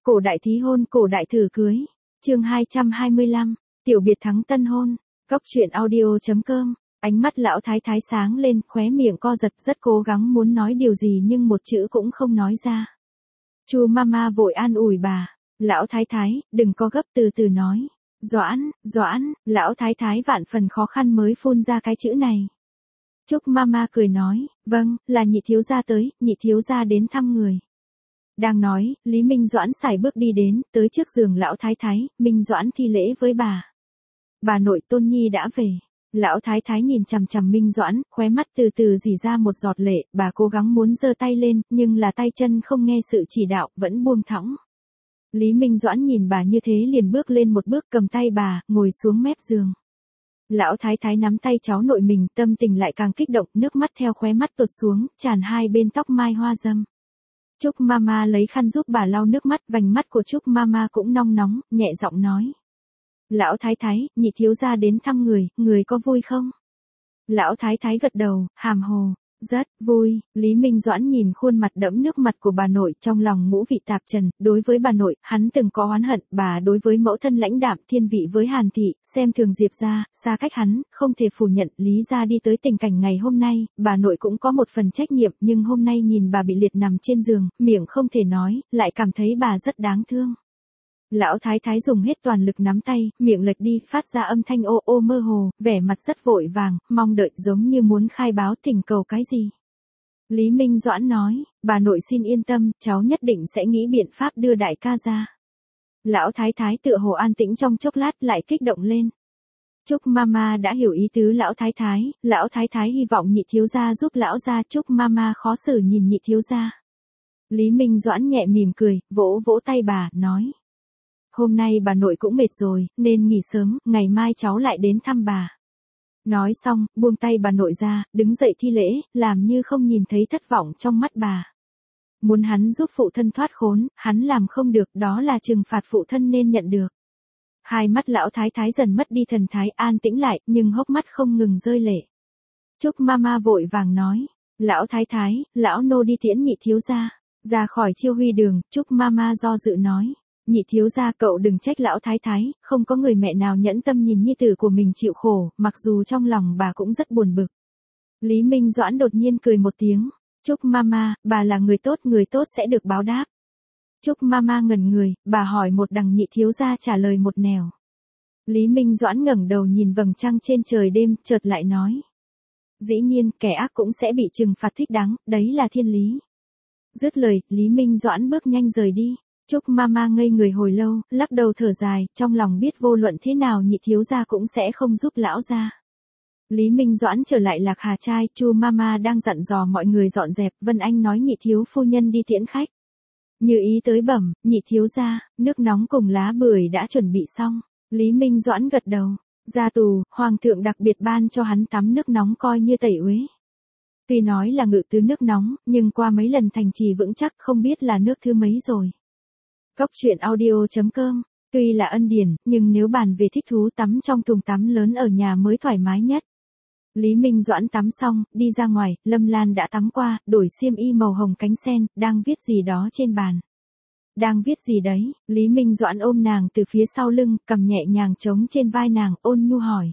Cổ đại thí hôn, cổ đại thử cưới. Chương 225, tiểu biệt thắng tân hôn. Góc truyện audio.com. Ánh mắt lão thái thái sáng lên, khóe miệng co giật, rất cố gắng muốn nói điều gì nhưng một chữ cũng không nói ra. Chu mama vội an ủi bà, lão thái thái, đừng có gấp, từ từ nói. Doãn, lão thái thái vạn phần khó khăn mới phun ra cái chữ này. Trúc mama cười nói, vâng, là nhị thiếu gia tới, nhị thiếu gia đến thăm người. Đang nói, Lý Minh Doãn sải bước đi đến, tới trước giường lão thái thái, Minh Doãn thi lễ với bà. Bà nội Tôn Nhi đã về. Lão thái thái nhìn chằm chằm Minh Doãn, khóe mắt từ từ rỉ ra một giọt lệ, bà cố gắng muốn giơ tay lên, nhưng là tay chân không nghe sự chỉ đạo, vẫn buông thõng. Lý Minh Doãn nhìn bà như thế liền bước lên một bước, cầm tay bà, ngồi xuống mép giường. Lão thái thái nắm tay cháu nội mình, tâm tình lại càng kích động, nước mắt theo khóe mắt tuột xuống, tràn hai bên tóc mai hoa dâm. Trúc mama lấy khăn giúp bà lau nước mắt, vành mắt của Trúc mama cũng nong nóng, nhẹ giọng nói. Lão thái thái, nhị thiếu gia đến thăm người có vui không? Lão thái thái gật đầu, hàm hồ. Rất vui. Lý Minh Doãn nhìn khuôn mặt đẫm nước mặt của bà nội, trong lòng ngũ vị tạp trần. Đối với bà nội, hắn từng có oán hận, bà đối với mẫu thân lãnh đạm, thiên vị với Hàn thị, xem thường Diệp gia, xa cách hắn, không thể phủ nhận. Lý gia đi tới tình cảnh ngày hôm nay, bà nội cũng có một phần trách nhiệm, nhưng hôm nay nhìn bà bị liệt nằm trên giường, miệng không thể nói, lại cảm thấy bà rất đáng thương. Lão thái thái dùng hết toàn lực nắm tay, miệng lệch đi, phát ra âm thanh ô ô mơ hồ, vẻ mặt rất vội vàng, mong đợi, giống như muốn khai báo thỉnh cầu cái gì. Lý Minh Doãn nói, bà nội xin yên tâm, cháu nhất định sẽ nghĩ biện pháp đưa đại ca ra. Lão thái thái tựa hồ an tĩnh trong chốc lát lại kích động lên. Trúc mama đã hiểu ý tứ lão thái thái hy vọng nhị thiếu gia giúp lão gia. Trúc mama khó xử nhìn nhị thiếu gia. Lý Minh Doãn nhẹ mỉm cười, vỗ vỗ tay bà, nói. Hôm nay bà nội cũng mệt rồi, nên nghỉ sớm, ngày mai cháu lại đến thăm bà. Nói xong, buông tay bà nội ra, đứng dậy thi lễ, làm như không nhìn thấy thất vọng trong mắt bà. Muốn hắn giúp phụ thân thoát khốn, hắn làm không được, đó là trừng phạt phụ thân nên nhận được. Hai mắt lão thái thái dần mất đi thần thái, an tĩnh lại, nhưng hốc mắt không ngừng rơi lệ. Trúc mama vội vàng nói, lão thái thái, lão nô đi tiễn nhị thiếu gia. Ra khỏi Chiêu Huy đường, Trúc mama do dự nói. Nhị thiếu gia, cậu đừng trách lão thái thái, không có người mẹ nào nhẫn tâm nhìn nhi tử của mình chịu khổ, mặc dù trong lòng bà cũng rất buồn bực. Lý Minh Doãn đột nhiên cười một tiếng, Trúc mama, bà là người tốt sẽ được báo đáp. Trúc mama ngẩn người, bà hỏi một đằng, nhị thiếu gia trả lời một nẻo. Lý Minh Doãn ngẩng đầu nhìn vầng trăng trên trời đêm, chợt lại nói. Dĩ nhiên, kẻ ác cũng sẽ bị trừng phạt thích đáng, đấy là thiên lý. Dứt lời, Lý Minh Doãn bước nhanh rời đi. Trúc mama ngây người hồi lâu, lắc đầu thở dài, trong lòng biết vô luận thế nào nhị thiếu gia cũng sẽ không giúp lão gia. Lý Minh Doãn trở lại Lạc Hà trai, Chu mama đang dặn dò mọi người dọn dẹp, Vân Anh nói nhị thiếu phu nhân đi tiễn khách. Như ý tới bẩm, nhị thiếu gia, nước nóng cùng lá bưởi đã chuẩn bị xong. Lý Minh Doãn gật đầu, ra tù, hoàng thượng đặc biệt ban cho hắn tắm nước nóng coi như tẩy uế. Tuy nói là ngự tứ nước nóng, nhưng qua mấy lần thành trì vững chắc không biết là nước thứ mấy rồi. Góc truyện audio.com. Tuy là ân điển, nhưng nếu bàn về thích thú tắm trong thùng tắm lớn ở nhà mới thoải mái nhất. Lý Minh Doãn tắm xong, đi ra ngoài, Lâm Lan đã tắm qua, đổi xiêm y màu hồng cánh sen, đang viết gì đó trên bàn. Đang viết gì đấy? Lý Minh Doãn ôm nàng từ phía sau lưng, cầm nhẹ nhàng trống trên vai nàng, ôn nhu hỏi.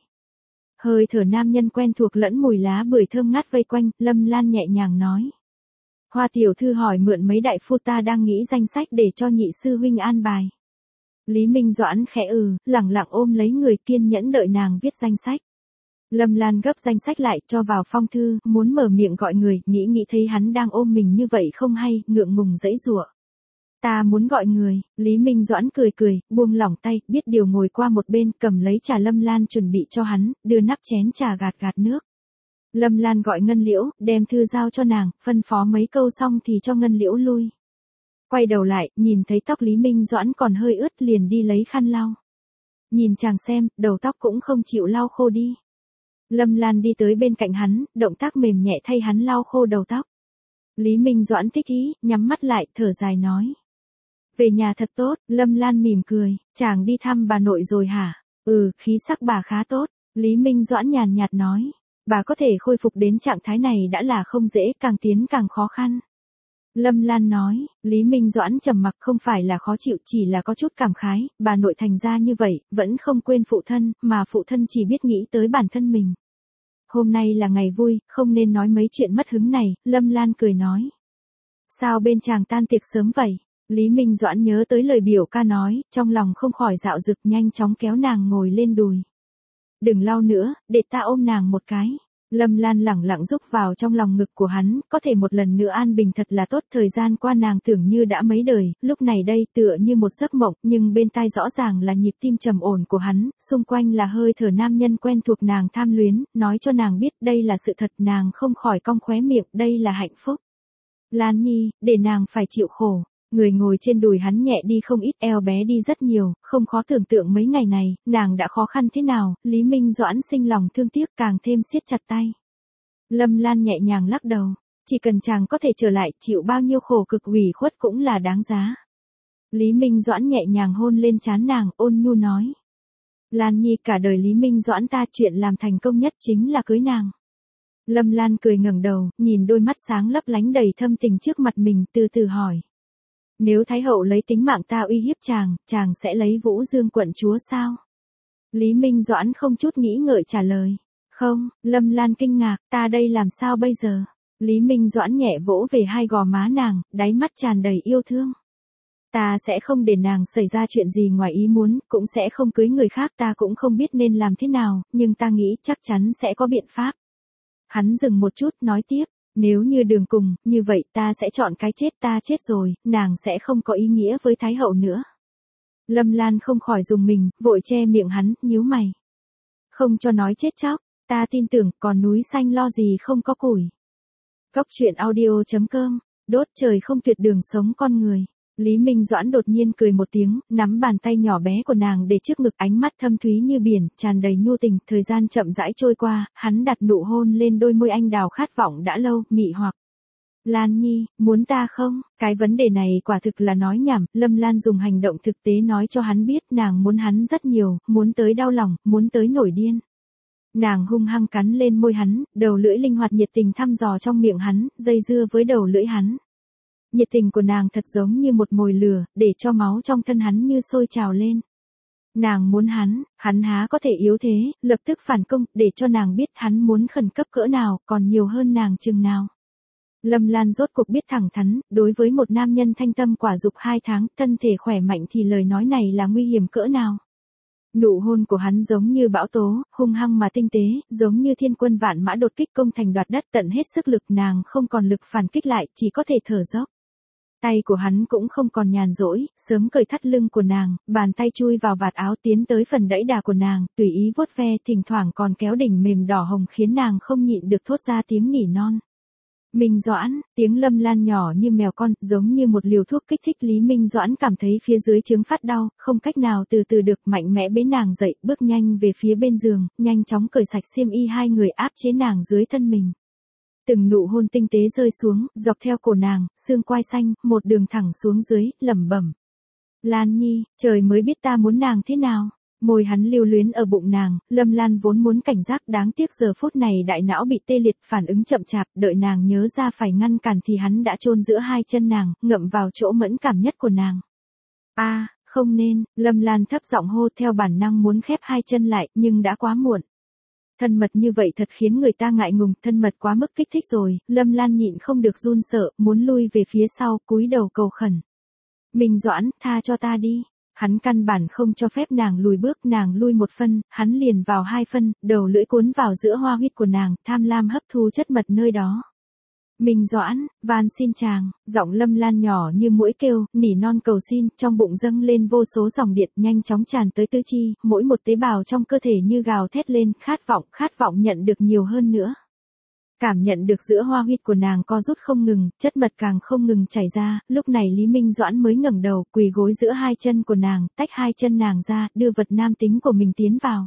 Hơi thở nam nhân quen thuộc lẫn mùi lá bưởi thơm ngát vây quanh, Lâm Lan nhẹ nhàng nói. Hoa tiểu thư hỏi mượn mấy đại phu, ta đang nghĩ danh sách để cho nhị sư huynh an bài. Lý Minh Doãn khẽ lẳng lặng ôm lấy người, kiên nhẫn đợi nàng viết danh sách. Lâm Lan gấp danh sách lại, cho vào phong thư, muốn mở miệng gọi người, nghĩ thấy hắn đang ôm mình như vậy không hay, ngượng ngùng giãy giụa. Ta muốn gọi người. Lý Minh Doãn cười, buông lỏng tay, biết điều ngồi qua một bên, cầm lấy trà Lâm Lan chuẩn bị cho hắn, đưa nắp chén trà gạt nước. Lâm Lan gọi Ngân Liễu, đem thư giao cho nàng, phân phó mấy câu xong thì cho Ngân Liễu lui. Quay đầu lại, nhìn thấy tóc Lý Minh Doãn còn hơi ướt, liền đi lấy khăn lau. Nhìn chàng xem, đầu tóc cũng không chịu lau khô đi. Lâm Lan đi tới bên cạnh hắn, động tác mềm nhẹ thay hắn lau khô đầu tóc. Lý Minh Doãn thích ý, nhắm mắt lại, thở dài nói. Về nhà thật tốt. Lâm Lan mỉm cười, chàng đi thăm bà nội rồi hả? Khí sắc bà khá tốt. Lý Minh Doãn nhàn nhạt nói. Bà có thể khôi phục đến trạng thái này đã là không dễ, càng tiến càng khó khăn. Lâm Lan nói, Lý Minh Doãn trầm mặc không phải là khó chịu chỉ là có chút cảm khái, bà nội thành ra như vậy, vẫn không quên phụ thân, mà phụ thân chỉ biết nghĩ tới bản thân mình. Hôm nay là ngày vui, không nên nói mấy chuyện mất hứng này, Lâm Lan cười nói. Sao bên chàng tan tiệc sớm vậy? Lý Minh Doãn nhớ tới lời biểu ca nói, trong lòng không khỏi dạo dực nhanh chóng kéo nàng ngồi lên đùi. Đừng lau nữa, để ta ôm nàng một cái. Lâm Lan lẳng lặng rúc vào trong lòng ngực của hắn, có thể một lần nữa an bình thật là tốt. Thời gian qua nàng tưởng như đã mấy đời, lúc này đây tựa như một giấc mộng, nhưng bên tai rõ ràng là nhịp tim trầm ổn của hắn, xung quanh là hơi thở nam nhân quen thuộc nàng tham luyến, nói cho nàng biết đây là sự thật, nàng không khỏi cong khóe miệng, đây là hạnh phúc. Lan Nhi, để nàng phải chịu khổ. Người ngồi trên đùi hắn nhẹ đi không ít, eo bé đi rất nhiều, không khó tưởng tượng mấy ngày này, nàng đã khó khăn thế nào, Lý Minh Doãn sinh lòng thương tiếc càng thêm siết chặt tay. Lâm Lan nhẹ nhàng lắc đầu, chỉ cần chàng có thể trở lại, chịu bao nhiêu khổ cực ủy khuất cũng là đáng giá. Lý Minh Doãn nhẹ nhàng hôn lên trán nàng, ôn nhu nói. Lan Nhi, cả đời Lý Minh Doãn ta chuyện làm thành công nhất chính là cưới nàng. Lâm Lan cười ngẩng đầu, nhìn đôi mắt sáng lấp lánh đầy thâm tình trước mặt mình, từ từ hỏi. Nếu Thái hậu lấy tính mạng ta uy hiếp chàng sẽ lấy Vũ Dương quận chúa sao? Lý Minh Doãn không chút nghĩ ngợi trả lời. Không, Lâm Lan kinh ngạc, ta đây làm sao bây giờ? Lý Minh Doãn nhẹ vỗ về hai gò má nàng, đáy mắt tràn đầy yêu thương. Ta sẽ không để nàng xảy ra chuyện gì ngoài ý muốn, cũng sẽ không cưới người khác, ta cũng không biết nên làm thế nào, nhưng ta nghĩ chắc chắn sẽ có biện pháp. Hắn dừng một chút, nói tiếp. Nếu như đường cùng, như vậy ta sẽ chọn cái chết, ta chết rồi, nàng sẽ không có ý nghĩa với Thái hậu nữa. Lâm Lan không khỏi dùng mình, vội che miệng hắn, nhíu mày. Không cho nói chết chóc, ta tin tưởng, còn núi xanh lo gì không có củi. Cóc truyện audio.com, đốt trời không tuyệt đường sống con người. Lý Minh Doãn đột nhiên cười một tiếng, nắm bàn tay nhỏ bé của nàng để trước ngực, ánh mắt thâm thúy như biển, tràn đầy nhu tình. Thời gian chậm rãi trôi qua, hắn đặt nụ hôn lên đôi môi anh đào khát vọng đã lâu, mị hoặc. Lan Nhi, muốn ta không? Cái vấn đề này quả thực là nói nhảm, Lâm Lan dùng hành động thực tế nói cho hắn biết nàng muốn hắn rất nhiều, muốn tới đau lòng, muốn tới nổi điên. Nàng hung hăng cắn lên môi hắn, đầu lưỡi linh hoạt nhiệt tình thăm dò trong miệng hắn, dây dưa với đầu lưỡi hắn. Nhiệt tình của nàng thật giống như một mồi lửa, để cho máu trong thân hắn như sôi trào lên. Nàng muốn hắn há có thể yếu thế, lập tức phản công, để cho nàng biết hắn muốn khẩn cấp cỡ nào, còn nhiều hơn nàng chừng nào. Lâm Lan rốt cuộc biết thẳng thắn, đối với một nam nhân thanh tâm quả dục 2 tháng, thân thể khỏe mạnh thì lời nói này là nguy hiểm cỡ nào. Nụ hôn của hắn giống như bão tố, hung hăng mà tinh tế, giống như thiên quân vạn mã đột kích công thành đoạt đất, tận hết sức lực, nàng không còn lực phản kích lại, chỉ có thể thở dốc. Tay của hắn cũng không còn nhàn rỗi, sớm cởi thắt lưng của nàng, bàn tay chui vào vạt áo tiến tới phần đẫy đà của nàng, tùy ý vuốt ve, thỉnh thoảng còn kéo đỉnh mềm đỏ hồng khiến nàng không nhịn được thốt ra tiếng nỉ non. Minh Doãn, tiếng Lâm Lan nhỏ như mèo con, giống như một liều thuốc kích thích. Lý Minh Doãn cảm thấy phía dưới trướng phát đau, không cách nào từ từ được, mạnh mẽ bế nàng dậy, bước nhanh về phía bên giường, nhanh chóng cởi sạch xiêm y, hai người áp chế nàng dưới thân mình. Từng nụ hôn tinh tế rơi xuống, dọc theo cổ nàng, xương quai xanh, một đường thẳng xuống dưới, lẩm bẩm. Lan Nhi, trời mới biết ta muốn nàng thế nào. Môi hắn lưu luyến ở bụng nàng, Lâm Lan vốn muốn cảnh giác, đáng tiếc giờ phút này đại não bị tê liệt, phản ứng chậm chạp, đợi nàng nhớ ra phải ngăn cản thì hắn đã chôn giữa hai chân nàng, ngậm vào chỗ mẫn cảm nhất của nàng. Không nên, Lâm Lan thấp giọng hô, theo bản năng muốn khép hai chân lại, nhưng đã quá muộn. Thân mật như vậy thật khiến người ta ngại ngùng, thân mật quá mức kích thích rồi, Lâm Lan nhịn không được run sợ, muốn lui về phía sau, cúi đầu cầu khẩn. Minh Doãn, tha cho ta đi. Hắn căn bản không cho phép nàng lùi bước, nàng lui một phân, hắn liền vào 2 phân, đầu lưỡi cuốn vào giữa hoa huyết của nàng, tham lam hấp thu chất mật nơi đó. Minh Doãn, van xin chàng, giọng Lâm Lan nhỏ như muỗi kêu, nỉ non cầu xin, trong bụng dâng lên vô số dòng điện nhanh chóng tràn tới tứ chi, mỗi một tế bào trong cơ thể như gào thét lên, khát vọng nhận được nhiều hơn nữa. Cảm nhận được giữa hoa huyết của nàng co rút không ngừng, chất mật càng không ngừng chảy ra, lúc này Lý Minh Doãn mới ngẩng đầu, quỳ gối giữa hai chân của nàng, tách hai chân nàng ra, đưa vật nam tính của mình tiến vào.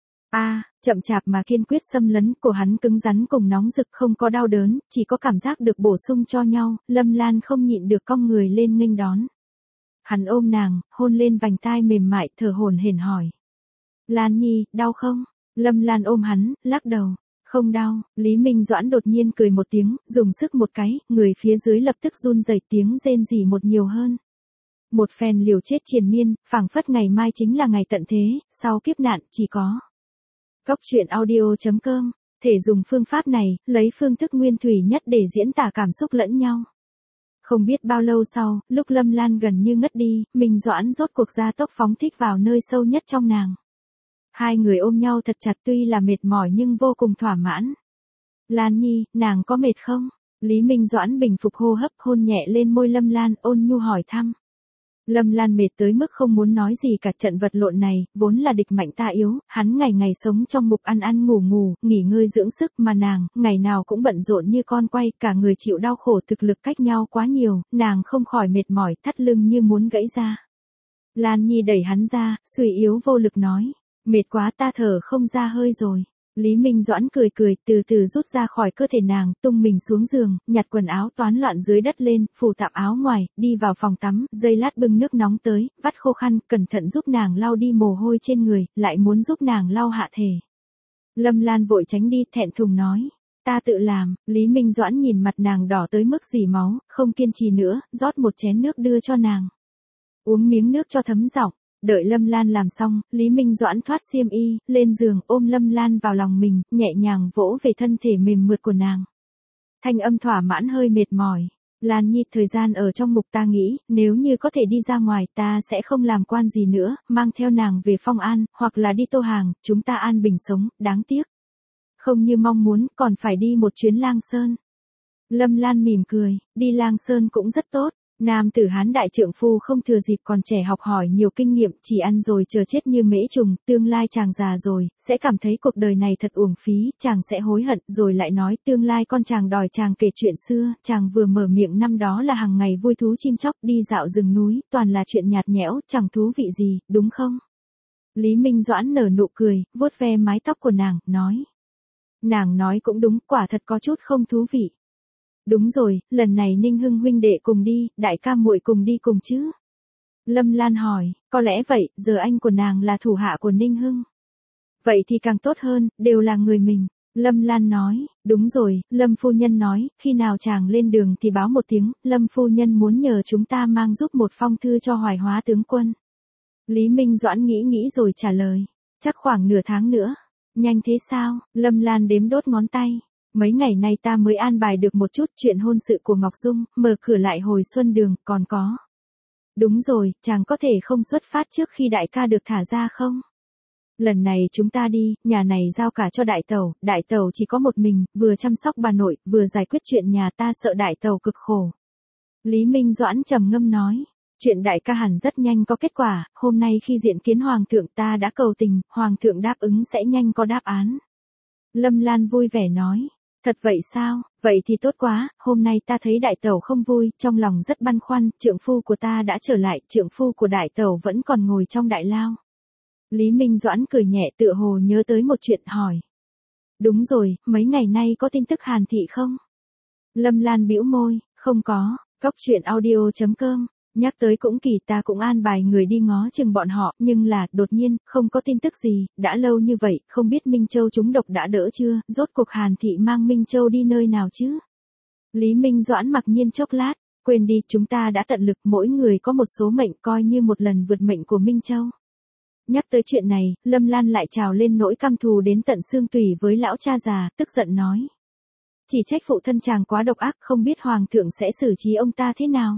Chậm chạp mà kiên quyết xâm lấn, của hắn cứng rắn cùng nóng rực, không có đau đớn, chỉ có cảm giác được bổ sung cho nhau, Lâm Lan không nhịn được cong người lên nghênh đón. Hắn ôm nàng, hôn lên vành tai mềm mại, thở hổn hển hỏi. Lan Nhi, đau không? Lâm Lan ôm hắn, lắc đầu. Không đau, Lý Minh Doãn đột nhiên cười một tiếng, dùng sức một cái, người phía dưới lập tức run rẩy, tiếng rên rỉ một nhiều hơn. Một phen liều chết triền miên, phảng phất ngày mai chính là ngày tận thế, sau kiếp nạn chỉ có. Cóc truyện audio.com, thể dùng phương pháp này, lấy phương thức nguyên thủy nhất để diễn tả cảm xúc lẫn nhau. Không biết bao lâu sau, lúc Lâm Lan gần như ngất đi, Minh Doãn rốt cuộc ra tốc phóng thích vào nơi sâu nhất trong nàng. Hai người ôm nhau thật chặt, tuy là mệt mỏi nhưng vô cùng thỏa mãn. Lan Nhi, nàng có mệt không? Lý Minh Doãn bình phục hô hấp, hôn nhẹ lên môi Lâm Lan, ôn nhu hỏi thăm. Lâm Lan mệt tới mức không muốn nói gì cả, trận vật lộn này, vốn là địch mạnh ta yếu, hắn ngày ngày sống trong mục ăn ăn ngủ ngủ, nghỉ ngơi dưỡng sức, mà nàng, ngày nào cũng bận rộn như con quay, cả người chịu đau khổ, thực lực cách nhau quá nhiều, nàng không khỏi mệt mỏi, thắt lưng như muốn gãy ra. Lan Nhi đẩy hắn ra, suy yếu vô lực nói, mệt quá, ta thở không ra hơi rồi. Lý Minh Doãn cười cười, từ từ rút ra khỏi cơ thể nàng, tung mình xuống giường, nhặt quần áo toán loạn dưới đất lên, phủ tạm áo ngoài, đi vào phòng tắm, giây lát bưng nước nóng tới, vắt khô khăn, cẩn thận giúp nàng lau đi mồ hôi trên người, lại muốn giúp nàng lau hạ thể. Lâm Lan vội tránh đi, thẹn thùng nói, ta tự làm. Lý Minh Doãn nhìn mặt nàng đỏ tới mức rỉ máu, không kiên trì nữa, rót một chén nước đưa cho nàng. Uống miếng nước cho thấm giọng. Đợi Lâm Lan làm xong, Lý Minh Doãn thoát xiêm y, lên giường, ôm Lâm Lan vào lòng mình, nhẹ nhàng vỗ về thân thể mềm mượt của nàng. Thanh âm thỏa mãn hơi mệt mỏi. Lan Nhi, thời gian ở trong mục ta nghĩ, nếu như có thể đi ra ngoài ta sẽ không làm quan gì nữa, mang theo nàng về Phong An, hoặc là đi Tô Hàng, chúng ta an bình sống, đáng tiếc. Không như mong muốn, còn phải đi một chuyến Lang Sơn. Lâm Lan mỉm cười, đi Lang Sơn cũng rất tốt. Nam tử Hán đại trượng phu không thừa dịp còn trẻ học hỏi nhiều kinh nghiệm, chỉ ăn rồi chờ chết như mễ trùng, tương lai chàng già rồi, sẽ cảm thấy cuộc đời này thật uổng phí, chàng sẽ hối hận, rồi lại nói tương lai con chàng đòi chàng kể chuyện xưa, chàng vừa mở miệng năm đó là hàng ngày vui thú chim chóc, đi dạo rừng núi, toàn là chuyện nhạt nhẽo, chẳng thú vị gì, đúng không? Lý Minh Doãn nở nụ cười, vuốt ve mái tóc của nàng, nói. Nàng nói cũng đúng, quả thật có chút không thú vị. Đúng rồi, lần này Ninh Hưng huynh đệ cùng đi, đại ca muội cùng đi cùng chứ? Lâm Lan hỏi, có lẽ vậy, giờ anh của nàng là thủ hạ của Ninh Hưng. Vậy thì càng tốt hơn, đều là người mình. Lâm Lan nói, đúng rồi, Lâm phu nhân nói, khi nào chàng lên đường thì báo một tiếng, Lâm phu nhân muốn nhờ chúng ta mang giúp một phong thư cho Hoài Hóa tướng quân. Lý Minh Doãn nghĩ rồi trả lời, chắc khoảng nửa tháng nữa. Nhanh thế sao? Lâm Lan đếm đốt ngón tay. Mấy ngày nay ta mới an bài được một chút chuyện hôn sự của Ngọc Dung, mở cửa lại hồi xuân đường, còn có. Đúng rồi, chàng có thể không xuất phát trước khi đại ca được thả ra không? Lần này chúng ta đi, nhà này giao cả cho đại tẩu chỉ có một mình, vừa chăm sóc bà nội, vừa giải quyết chuyện nhà, ta sợ đại tẩu cực khổ. Lý Minh Doãn trầm ngâm nói, chuyện đại ca hẳn rất nhanh có kết quả, hôm nay khi diện kiến hoàng thượng ta đã cầu tình, hoàng thượng đáp ứng sẽ nhanh có đáp án. Lâm Lan vui vẻ nói. Thật vậy sao, vậy thì tốt quá, hôm nay ta thấy đại tẩu không vui, trong lòng rất băn khoăn, trượng phu của ta đã trở lại, trượng phu của đại tẩu vẫn còn ngồi trong đại lao. Lý Minh Doãn cười nhẹ, tựa hồ nhớ tới một chuyện, hỏi. Đúng rồi, mấy ngày nay có tin tức Hàn Thị không? Lâm Lan bĩu môi, không có. Cóc truyện audio.com, nhắc tới cũng kỳ, ta cũng an bài người đi ngó chừng bọn họ, nhưng là, đột nhiên, không có tin tức gì, đã lâu như vậy, không biết Minh Châu trúng độc đã đỡ chưa, rốt cuộc Hàn Thị mang Minh Châu đi nơi nào chứ? Lý Minh Doãn mặc nhiên chốc lát, quên đi, chúng ta đã tận lực, mỗi người có một số mệnh, coi như một lần vượt mệnh của Minh Châu. Nhắc tới chuyện này, Lâm Lan lại trào lên nỗi căm thù đến tận xương tủy với lão cha già, tức giận nói. Chỉ trách phụ thân chàng quá độc ác, không biết hoàng thượng sẽ xử trí ông ta thế nào.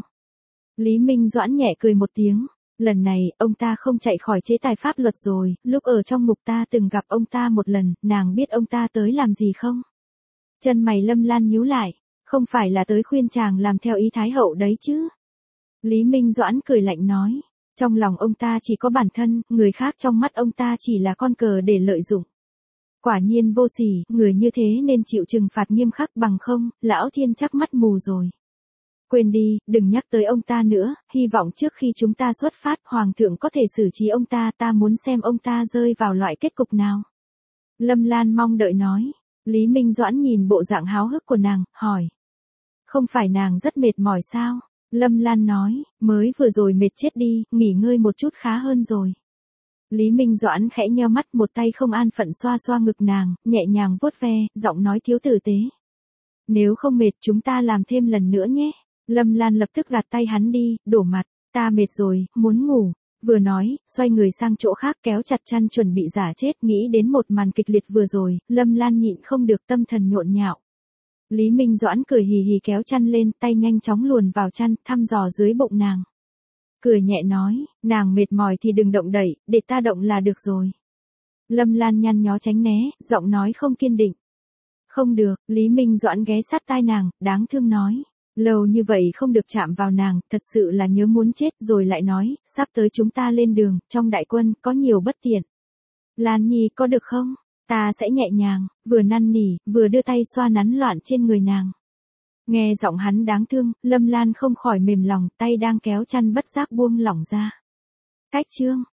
Lý Minh Doãn nhẹ cười một tiếng, lần này, ông ta không chạy khỏi chế tài pháp luật rồi, lúc ở trong ngục ta từng gặp ông ta một lần, nàng biết ông ta tới làm gì không? Chân mày Lâm Lan nhíu lại, không phải là tới khuyên chàng làm theo ý Thái hậu đấy chứ? Lý Minh Doãn cười lạnh nói, trong lòng ông ta chỉ có bản thân, người khác trong mắt ông ta chỉ là con cờ để lợi dụng. Quả nhiên vô sỉ, người như thế nên chịu trừng phạt nghiêm khắc, bằng không, lão thiên chắc mắt mù rồi. Quên đi, đừng nhắc tới ông ta nữa, hy vọng trước khi chúng ta xuất phát, hoàng thượng có thể xử trí ông ta, ta muốn xem ông ta rơi vào loại kết cục nào. Lâm Lan mong đợi nói. Lý Minh Doãn nhìn bộ dạng háo hức của nàng, hỏi. Không phải nàng rất mệt mỏi sao? Lâm Lan nói, mới vừa rồi mệt chết đi, nghỉ ngơi một chút khá hơn rồi. Lý Minh Doãn khẽ nheo mắt, một tay không an phận xoa xoa ngực nàng, nhẹ nhàng vuốt ve, giọng nói thiếu tử tế. Nếu không mệt chúng ta làm thêm lần nữa nhé. Lâm Lan lập tức gạt tay hắn đi, đổ mặt, ta mệt rồi, muốn ngủ. Vừa nói, xoay người sang chỗ khác kéo chặt chăn chuẩn bị giả chết, nghĩ đến một màn kịch liệt vừa rồi, Lâm Lan nhịn không được tâm thần nhộn nhạo. Lý Minh Doãn cười hì hì kéo chăn lên, tay nhanh chóng luồn vào chăn, thăm dò dưới bụng nàng. Cười nhẹ nói, nàng mệt mỏi thì đừng động đậy, để ta động là được rồi. Lâm Lan nhăn nhó tránh né, giọng nói không kiên định. Không được, Lý Minh Doãn ghé sát tai nàng, đáng thương nói. Lâu như vậy không được chạm vào nàng, thật sự là nhớ muốn chết, rồi lại nói, sắp tới chúng ta lên đường, trong đại quân, có nhiều bất tiện. Lan Nhi có được không? Ta sẽ nhẹ nhàng, vừa năn nỉ, vừa đưa tay xoa nắn loạn trên người nàng. Nghe giọng hắn đáng thương, Lâm Lan không khỏi mềm lòng, tay đang kéo chăn bất giác buông lỏng ra. Cách chương